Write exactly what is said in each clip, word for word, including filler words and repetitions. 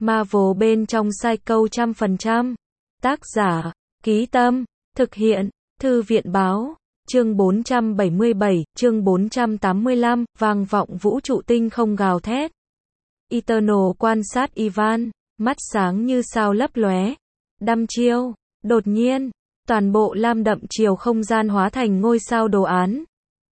Marvel bên trong sai câu trăm phần trăm. Tác giả, Ký Tâm, thực hiện, Thư viện Báo. Chương bốn trăm bảy mươi bảy, chương bốn trăm tám mươi lăm, vang vọng vũ trụ tinh không gào thét. Eternal quan sát Ivan, mắt sáng như sao lấp lóe. Đăm chiêu, đột nhiên, toàn bộ lam đậm chiều không gian hóa thành ngôi sao đồ án.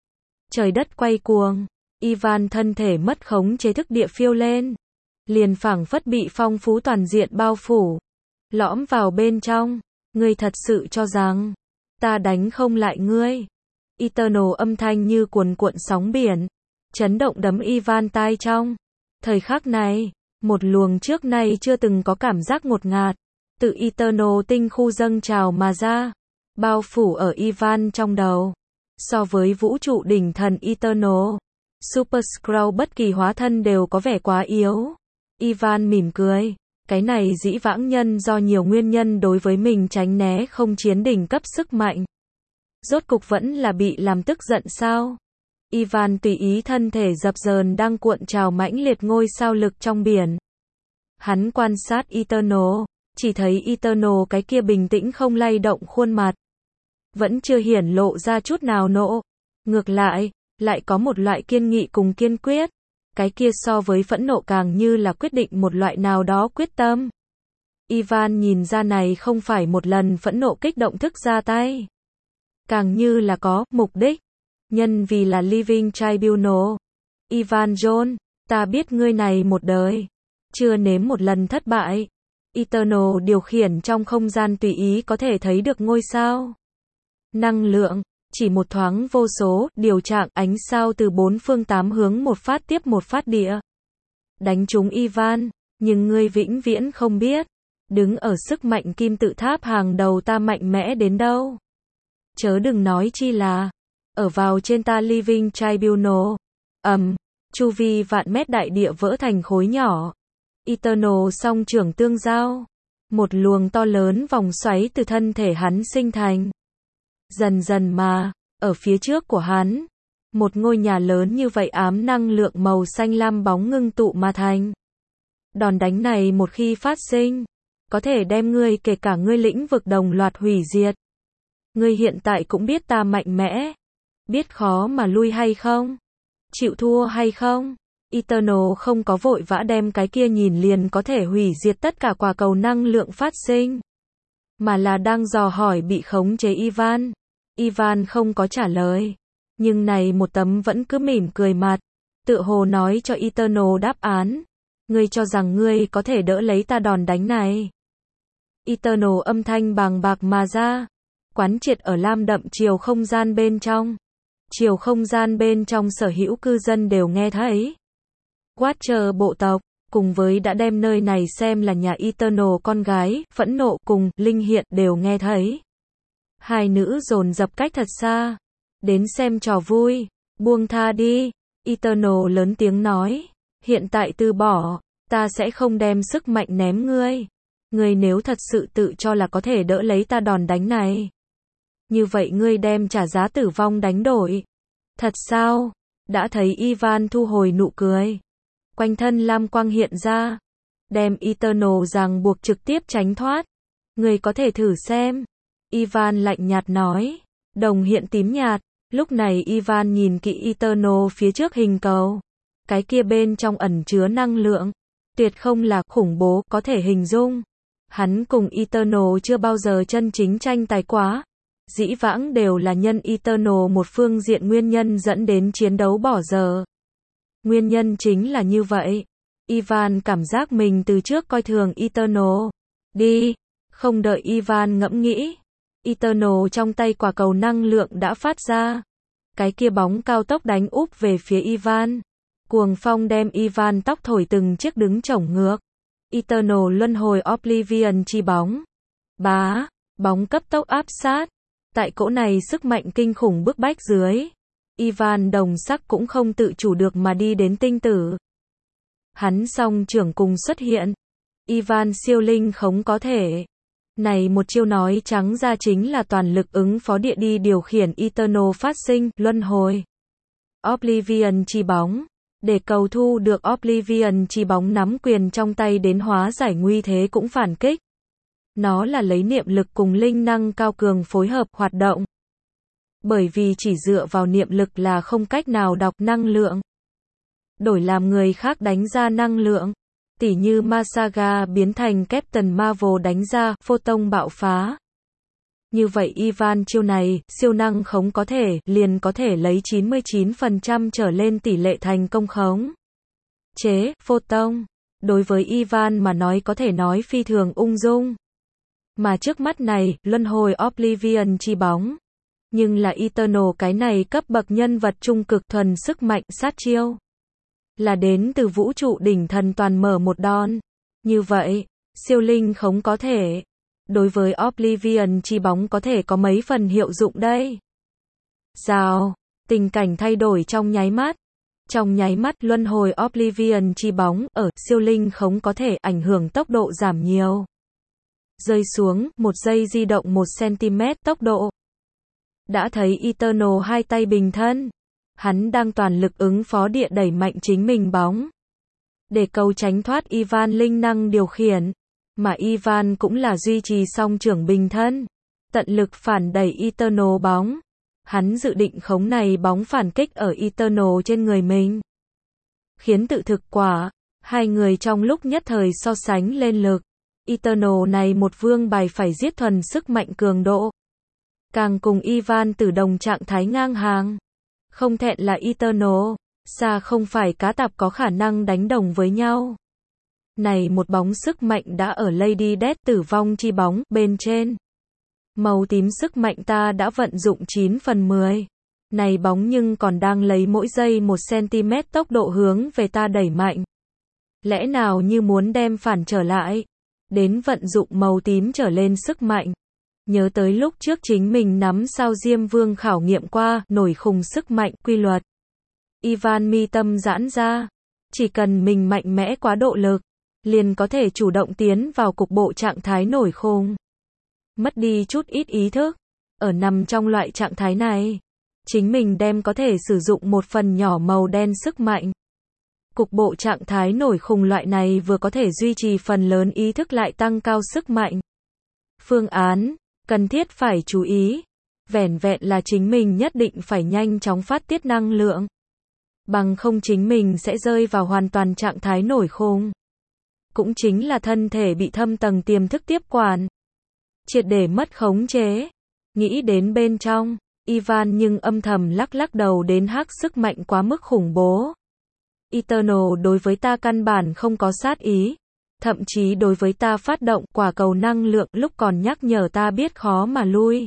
Trời đất quay cuồng, Ivan thân thể mất khống chế thức địa phiêu lên. Liền phảng phất bị phong phú toàn diện bao phủ. Lõm vào bên trong, ngươi thật sự cho rằng ta đánh không lại ngươi. Eternal âm thanh như cuồn cuộn sóng biển, chấn động đấm Ivan tai trong. Thời khắc này, một luồng trước nay chưa từng có cảm giác ngột ngạt, tự Eternal tinh khu dâng trào mà ra, bao phủ ở Ivan trong đầu. So với vũ trụ đỉnh thần Eternal, Super Skrull bất kỳ hóa thân đều có vẻ quá yếu. Ivan mỉm cười, cái này dĩ vãng nhân do nhiều nguyên nhân đối với mình tránh né không chiến đỉnh cấp sức mạnh. Rốt cục vẫn là bị làm tức giận sao? Ivan tùy ý thân thể dập dờn đang cuộn trào mãnh liệt ngôi sao lực trong biển. Hắn quan sát Eternal, chỉ thấy Eternal cái kia bình tĩnh không lay động khuôn mặt. Vẫn chưa hiển lộ ra chút nào nộ. Ngược lại, lại có một loại kiên nghị cùng kiên quyết. Cái kia so với phẫn nộ càng như là quyết định một loại nào đó quyết tâm. Ivan nhìn ra này không phải một lần phẫn nộ kích động thức ra tay. Càng như là có mục đích. Nhân vì là Living Tribunal. Ivan John, ta biết ngươi này một đời chưa nếm một lần thất bại. Eternal điều khiển trong không gian tùy ý có thể thấy được ngôi sao. Năng lượng, chỉ một thoáng vô số điều trạng ánh sao từ bốn phương tám hướng một phát tiếp một phát địa. Đánh trúng Ivan, nhưng ngươi vĩnh viễn không biết. Đứng ở sức mạnh kim tự tháp hàng đầu ta mạnh mẽ đến đâu. Chớ đừng nói chi là ở vào trên ta Living Tribunal. Ầm, um, chu vi vạn mét đại địa vỡ thành khối nhỏ. Eternal song trưởng tương giao. Một luồng to lớn vòng xoáy từ thân thể hắn sinh thành. Dần dần mà, ở phía trước của hắn, một ngôi nhà lớn như vậy ám năng lượng màu xanh lam bóng ngưng tụ mà thành. Đòn đánh này một khi phát sinh, có thể đem ngươi kể cả ngươi lĩnh vực đồng loạt hủy diệt. Ngươi hiện tại cũng biết ta mạnh mẽ. Biết khó mà lui hay không? Chịu thua hay không? Eternal không có vội vã đem cái kia nhìn liền có thể hủy diệt tất cả quả cầu năng lượng phát sinh. Mà là đang dò hỏi bị khống chế Ivan. Ivan không có trả lời. Nhưng này một tấm vẫn cứ mỉm cười mặt. Tựa hồ nói cho Eternal đáp án. Ngươi cho rằng ngươi có thể đỡ lấy ta đòn đánh này. Eternal âm thanh bàng bạc mà ra. Quán triệt ở lam đậm chiều không gian bên trong. Chiều không gian bên trong sở hữu cư dân đều nghe thấy. Watcher bộ tộc, cùng với đã đem nơi này xem là nhà Eternal con gái, phẫn nộ cùng Linh hiện đều nghe thấy. Hai nữ dồn dập cách thật xa. Đến xem trò vui, buông tha đi. Eternal lớn tiếng nói. Hiện tại từ bỏ, ta sẽ không đem sức mạnh ném ngươi. Ngươi nếu thật sự tự cho là có thể đỡ lấy ta đòn đánh này. Như vậy ngươi đem trả giá tử vong đánh đổi. Thật sao? Đã thấy Ivan thu hồi nụ cười. Quanh thân lam quang hiện ra. Đem Eternal ràng buộc trực tiếp tránh thoát. Ngươi có thể thử xem. Ivan lạnh nhạt nói. Đồng hiện tím nhạt. Lúc này Ivan nhìn kỹ Eternal phía trước hình cầu. Cái kia bên trong ẩn chứa năng lượng. Tuyệt không là khủng bố có thể hình dung. Hắn cùng Eternal chưa bao giờ chân chính tranh tài quá. Dĩ vãng đều là nhân Eternal một phương diện nguyên nhân dẫn đến chiến đấu bỏ giờ. Nguyên nhân chính là như vậy. Ivan cảm giác mình từ trước coi thường Eternal. Đi. Không đợi Ivan ngẫm nghĩ. Eternal trong tay quả cầu năng lượng đã phát ra. Cái kia bóng cao tốc đánh úp về phía Ivan. Cuồng phong đem Ivan tóc thổi từng chiếc đứng chổng ngược. Eternal luân hồi Oblivion chi bóng. Bá. Bóng cấp tốc áp sát. Tại cỗ này sức mạnh kinh khủng bức bách dưới. Ivan đồng sắc cũng không tự chủ được mà đi đến tinh tử. Hắn song trưởng cùng xuất hiện. Ivan siêu linh khống có thể. Này một chiêu nói trắng ra chính là toàn lực ứng phó địa đi điều khiển Eternal phát sinh, luân hồi. Oblivion chi bóng. Để cầu thu được Oblivion chi bóng nắm quyền trong tay đến hóa giải nguy thế cũng phản kích. Nó là lấy niệm lực cùng linh năng cao cường phối hợp hoạt động. Bởi vì chỉ dựa vào niệm lực là không cách nào đọc năng lượng. Đổi làm người khác đánh ra năng lượng. Tỉ như Masaga biến thành Captain Marvel đánh ra photon bạo phá. Như vậy Ivan chiêu này, siêu năng khống có thể, liền có thể lấy chín mươi chín phần trăm trở lên tỷ lệ thành công khống. Chế, photon. Đối với Ivan mà nói có thể nói phi thường ung dung. Mà trước mắt này, luân hồi Oblivion chi bóng. Nhưng là Eternal cái này cấp bậc nhân vật trung cực thuần sức mạnh sát chiêu. Là đến từ vũ trụ đỉnh thần toàn mở một đòn. Như vậy, siêu linh khống có thể. Đối với Oblivion chi bóng có thể có mấy phần hiệu dụng đây. Rào, tình cảnh thay đổi trong nháy mắt. Trong nháy mắt luân hồi Oblivion chi bóng ở siêu linh khống có thể ảnh hưởng tốc độ giảm nhiều. Rơi xuống, một giây di động một xăng-ti-mét tốc độ. Đã thấy Eternal hai tay bình thân. Hắn đang toàn lực ứng phó địa đẩy mạnh chính mình bóng. Để cầu tránh thoát Ivan linh năng điều khiển. Mà Ivan cũng là duy trì song trưởng bình thân. Tận lực phản đẩy Eternal bóng. Hắn dự định khống này bóng phản kích ở Eternal trên người mình. Khiến tự thực quả. Hai người trong lúc nhất thời so sánh lên lực. Eternal này một vương bài phải giết thuần sức mạnh cường độ. Càng cùng Ivan từ đồng trạng thái ngang hàng. Không thẹn là Eternal. Xa không phải cá tạp có khả năng đánh đồng với nhau. Này một bóng sức mạnh đã ở Lady Death tử vong chi bóng bên trên. Màu tím sức mạnh ta đã vận dụng chín phần mười. Này bóng nhưng còn đang lấy mỗi giây một xăng-ti-mét tốc độ hướng về ta đẩy mạnh. Lẽ nào như muốn đem phản trở lại. Đến vận dụng màu tím trở lên sức mạnh. Nhớ tới lúc trước chính mình nắm sao Diêm Vương khảo nghiệm qua nổi khùng sức mạnh quy luật. Ivan mi tâm giãn ra. Chỉ cần mình mạnh mẽ quá độ lực. Liền có thể chủ động tiến vào cục bộ trạng thái nổi khùng. Mất đi chút ít ý thức. Ở nằm trong loại trạng thái này. Chính mình đem có thể sử dụng một phần nhỏ màu đen sức mạnh. Cục bộ trạng thái nổi khùng loại này vừa có thể duy trì phần lớn ý thức lại tăng cao sức mạnh. Phương án, cần thiết phải chú ý. Vẻn vẹn là chính mình nhất định phải nhanh chóng phát tiết năng lượng. Bằng không chính mình sẽ rơi vào hoàn toàn trạng thái nổi khùng. Cũng chính là thân thể bị thâm tầng tiềm thức tiếp quản. Triệt để mất khống chế. Nghĩ đến bên trong, Ivan nhưng âm thầm lắc lắc đầu đến hắc sức mạnh quá mức khủng bố. Eternal đối với ta căn bản không có sát ý. Thậm chí đối với ta phát động quả cầu năng lượng lúc còn nhắc nhở ta biết khó mà lui.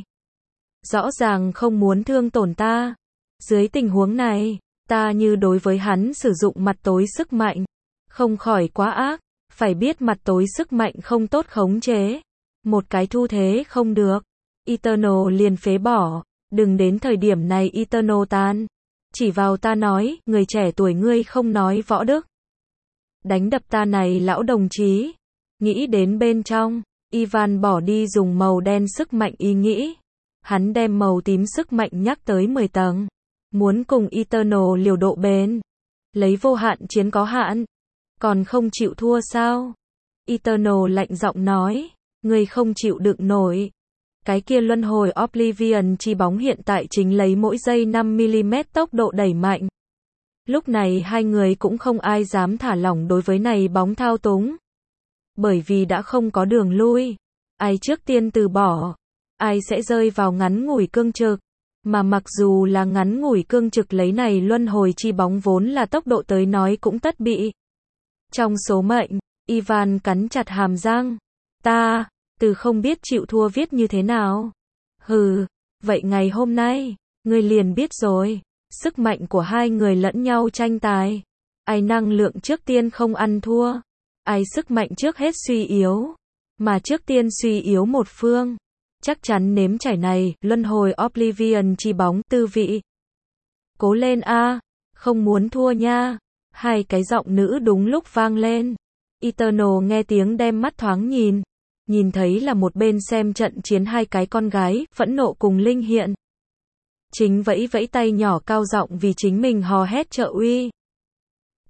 Rõ ràng không muốn thương tổn ta. Dưới tình huống này, ta như đối với hắn sử dụng mặt tối sức mạnh. Không khỏi quá ác. Phải biết mặt tối sức mạnh không tốt khống chế. Một cái thu thế không được. Eternal liền phế bỏ. Đừng đến thời điểm này Eternal tan. Chỉ vào ta nói, người trẻ tuổi ngươi không nói võ đức. Đánh đập ta này lão đồng chí. Nghĩ đến bên trong, Ivan bỏ đi dùng màu đen sức mạnh ý nghĩ. Hắn đem màu tím sức mạnh nhắc tới mười tầng. Muốn cùng Eternal liều độ bền. Lấy vô hạn chiến có hạn. Còn không chịu thua sao? Eternal lạnh giọng nói. Ngươi không chịu đựng nổi. Cái kia luân hồi Oblivion chi bóng hiện tại chính lấy mỗi giây năm mi-li-mét tốc độ đẩy mạnh. Lúc này hai người cũng không ai dám thả lỏng đối với này bóng thao túng. Bởi vì đã không có đường lui. Ai trước tiên từ bỏ. Ai sẽ rơi vào ngắn ngủi cương trực. Mà mặc dù là ngắn ngủi cương trực lấy này luân hồi chi bóng vốn là tốc độ tới nói cũng tất bị. Trong số mệnh, Ivan cắn chặt hàm răng. Ta, từ không biết chịu thua viết như thế nào. Hừ, vậy ngày hôm nay, ngươi liền biết rồi. Sức mạnh của hai người lẫn nhau tranh tài. Ai năng lượng trước tiên không ăn thua. Ai sức mạnh trước hết suy yếu. Mà trước tiên suy yếu một phương. Chắc chắn nếm trải này, luân hồi Oblivion chi bóng tư vị. Cố lên a, không muốn thua nha. Hai cái giọng nữ đúng lúc vang lên. Eternal nghe tiếng đem mắt thoáng nhìn. Nhìn thấy là một bên xem trận chiến hai cái con gái, phẫn nộ cùng linh hiện. Chính vẫy vẫy tay nhỏ cao giọng vì chính mình hò hét trợ uy.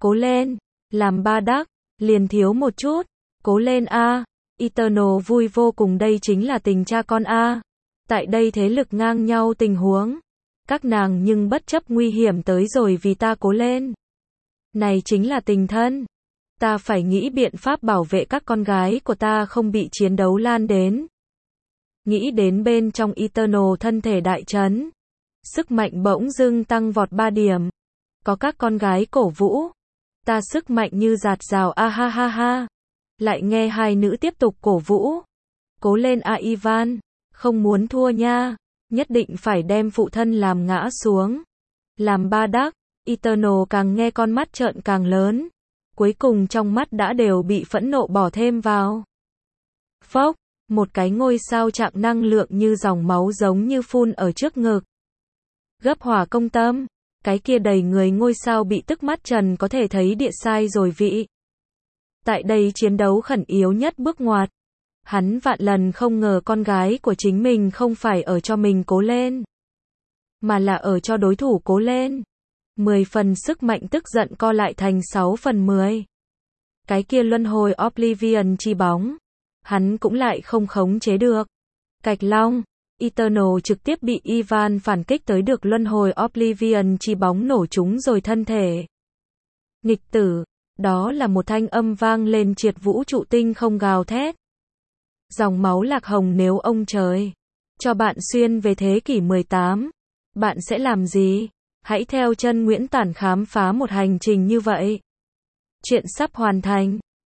Cố lên. Làm ba đắc. Liền thiếu một chút. Cố lên a. Eternal vui vô cùng, đây chính là tình cha con a. Tại đây thế lực ngang nhau tình huống. Các nàng nhưng bất chấp nguy hiểm tới rồi vì ta cố lên. Này chính là tình thân. Ta phải nghĩ biện pháp bảo vệ các con gái của ta không bị chiến đấu lan đến. Nghĩ đến bên trong Eternal thân thể đại chấn. Sức mạnh bỗng dưng tăng vọt ba điểm. Có các con gái cổ vũ. Ta sức mạnh như giạt rào a ha ha ha. Lại nghe hai nữ tiếp tục cổ vũ. Cố lên a Ivan. Không muốn thua nha. Nhất định phải đem phụ thân làm ngã xuống. Làm ba đắc. Eternal càng nghe con mắt trợn càng lớn. Cuối cùng trong mắt đã đều bị phẫn nộ bỏ thêm vào. Phốc. Một cái ngôi sao trạng năng lượng như dòng máu giống như phun ở trước ngực. Gấp hỏa công tâm. Cái kia đầy người ngôi sao bị tức mắt trần có thể thấy địa sai rồi vị. Tại đây chiến đấu khẩn yếu nhất bước ngoặt. Hắn vạn lần không ngờ con gái của chính mình không phải ở cho mình cố lên. Mà là ở cho đối thủ cố lên. mười phần sức mạnh tức giận co lại thành sáu phần mười. Cái kia luân hồi Oblivion chi bóng. Hắn cũng lại không khống chế được. Cạch long. Eternal trực tiếp bị Ivan phản kích tới được luân hồi Oblivion chi bóng nổ trúng rồi thân thể. Nghịch tử. Đó là một thanh âm vang lên triệt vũ trụ tinh không gào thét. Dòng máu lạc hồng, nếu ông trời cho bạn xuyên về thế kỷ mười tám, bạn sẽ làm gì? Hãy theo chân Nguyễn Tản khám phá một hành trình như vậy. Chuyện sắp hoàn thành.